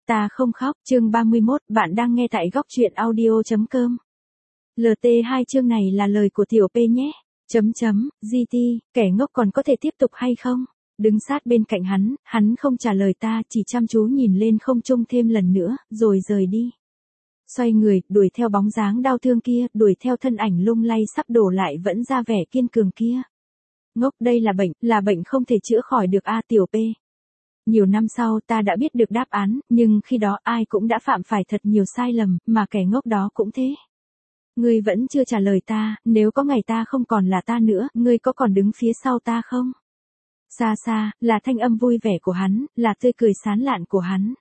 Ta không khóc, chương 31, bạn đang nghe tại góc truyện audio.com. LT2 chương này là lời của tiểu P nhé. GT, kẻ ngốc còn có thể tiếp tục hay không? Đứng sát bên cạnh hắn không trả lời ta, chỉ chăm chú nhìn lên không trung thêm lần nữa, rồi rời đi. Xoay người, đuổi theo bóng dáng đau thương kia, đuổi theo thân ảnh lung lay sắp đổ lại vẫn ra vẻ kiên cường kia. Ngốc, đây là bệnh không thể chữa khỏi được a tiểu P. Nhiều năm sau ta đã biết được đáp án, nhưng khi đó ai cũng đã phạm phải thật nhiều sai lầm, mà kẻ ngốc đó cũng thế. Ngươi vẫn chưa trả lời ta, nếu có ngày ta không còn là ta nữa, ngươi có còn đứng phía sau ta không? Xa xa, là thanh âm vui vẻ của hắn, là tươi cười sán lạn của hắn.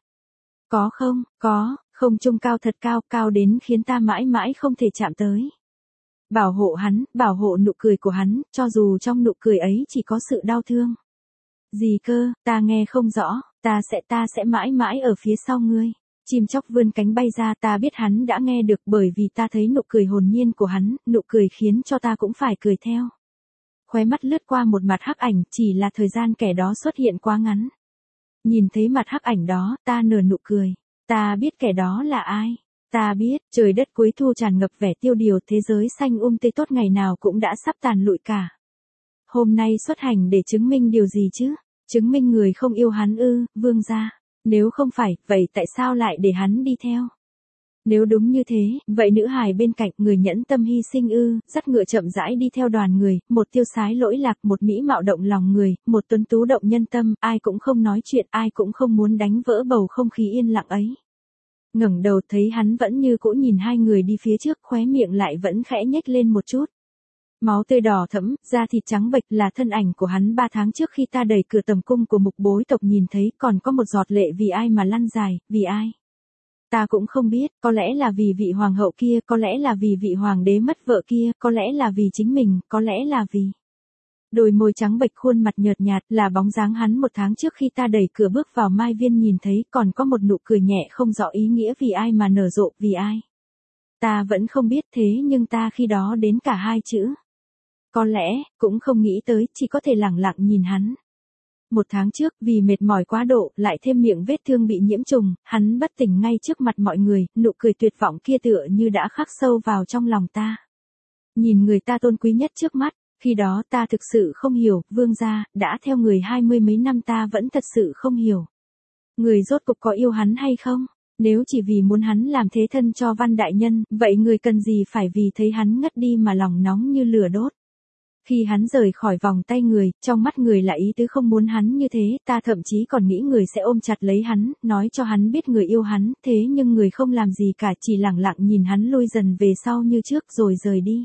Có không, có, không trung cao thật cao, cao đến khiến ta mãi mãi không thể chạm tới. Bảo hộ hắn, bảo hộ nụ cười của hắn, cho dù trong nụ cười ấy chỉ có sự đau thương. Gì cơ, ta nghe không rõ, ta sẽ mãi mãi ở phía sau ngươi. Chim chóc vươn cánh bay ra, ta biết hắn đã nghe được bởi vì ta thấy nụ cười hồn nhiên của hắn, nụ cười khiến cho ta cũng phải cười theo. Khóe mắt lướt qua một mặt hắc ảnh, chỉ là thời gian kẻ đó xuất hiện quá ngắn. Nhìn thấy mặt hắc ảnh đó, ta nở nụ cười. Ta biết kẻ đó là ai. Ta biết, trời đất cuối thu tràn ngập vẻ tiêu điều, thế giới xanh tươi tốt ngày nào cũng đã sắp tàn lụi cả. Hôm nay xuất hành để chứng minh điều gì chứ? Chứng minh người không yêu hắn ư, vương gia. Nếu không phải, vậy tại sao lại để hắn đi theo? Nếu đúng như thế, vậy nữ hài bên cạnh người nhẫn tâm hy sinh ư, dắt ngựa chậm rãi đi theo đoàn người, một tiêu sái lỗi lạc, một mỹ mạo động lòng người, một tuấn tú động nhân tâm, ai cũng không nói chuyện, ai cũng không muốn đánh vỡ bầu không khí yên lặng ấy. Ngẩng đầu thấy hắn vẫn như cũ nhìn hai người đi phía trước, khóe miệng lại vẫn khẽ nhếch lên một chút. Máu tươi đỏ thẫm, da thịt trắng bệch là thân ảnh của hắn 3 tháng trước khi ta đẩy cửa tầm cung của mục bối tộc nhìn thấy, còn có một giọt lệ vì ai mà lăn dài, vì ai? Ta cũng không biết, có lẽ là vì vị hoàng hậu kia, có lẽ là vì vị hoàng đế mất vợ kia, có lẽ là vì chính mình, có lẽ là vì... Đôi môi trắng bệch, khuôn mặt nhợt nhạt là bóng dáng hắn 1 tháng trước khi ta đẩy cửa bước vào Mai Viên nhìn thấy, còn có một nụ cười nhẹ không rõ ý nghĩa vì ai mà nở rộ, vì ai? Ta vẫn không biết, thế nhưng ta khi đó đến cả 2 chữ. Có lẽ, cũng không nghĩ tới, chỉ có thể lẳng lặng nhìn hắn. 1 tháng trước, vì mệt mỏi quá độ, lại thêm miệng vết thương bị nhiễm trùng, hắn bất tỉnh ngay trước mặt mọi người, nụ cười tuyệt vọng kia tựa như đã khắc sâu vào trong lòng ta. Nhìn người ta tôn quý nhất trước mắt, khi đó ta thực sự không hiểu, vương gia, đã theo người 20 mấy năm ta vẫn thật sự không hiểu. Người rốt cục có yêu hắn hay không? Nếu chỉ vì muốn hắn làm thế thân cho Văn đại nhân, vậy người cần gì phải vì thấy hắn ngất đi mà lòng nóng như lửa đốt? Khi hắn rời khỏi vòng tay người, trong mắt người là ý tứ không muốn hắn như thế, ta thậm chí còn nghĩ người sẽ ôm chặt lấy hắn, nói cho hắn biết người yêu hắn, thế nhưng người không làm gì cả, chỉ lẳng lặng nhìn hắn lui dần về sau như trước rồi rời đi.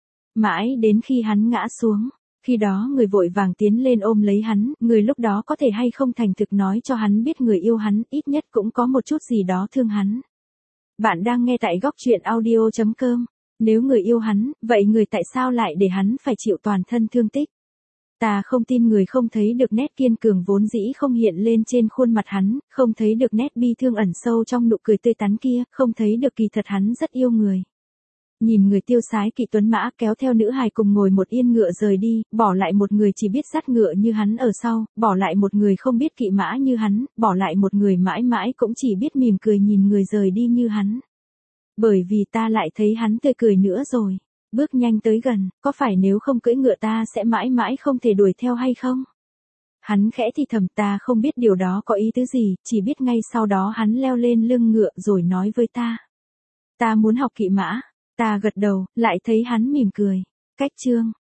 Mãi đến khi hắn ngã xuống, khi đó người vội vàng tiến lên ôm lấy hắn, người lúc đó có thể hay không thành thực nói cho hắn biết người yêu hắn, ít nhất cũng có một chút gì đó thương hắn. Bạn đang nghe tại góc truyện audio.com. Nếu người yêu hắn, vậy người tại sao lại để hắn phải chịu toàn thân thương tích? Ta không tin người không thấy được nét kiên cường vốn dĩ không hiện lên trên khuôn mặt hắn, không thấy được nét bi thương ẩn sâu trong nụ cười tươi tắn kia, không thấy được kỳ thật hắn rất yêu người. Nhìn người tiêu sái kỵ tuấn mã kéo theo nữ hài cùng ngồi một yên ngựa rời đi, bỏ lại một người chỉ biết dắt ngựa như hắn ở sau, bỏ lại một người không biết kỵ mã như hắn, bỏ lại một người mãi mãi cũng chỉ biết mỉm cười nhìn người rời đi như hắn. Bởi vì ta lại thấy hắn tươi cười nữa rồi. Bước nhanh tới gần, có phải nếu không cưỡi ngựa ta sẽ mãi mãi không thể đuổi theo hay không? Hắn khẽ thì thầm, ta không biết điều đó có ý tứ gì, chỉ biết ngay sau đó hắn leo lên lưng ngựa rồi nói với ta. Ta muốn học kỵ mã. Ta gật đầu, lại thấy hắn mỉm cười. Cách chương.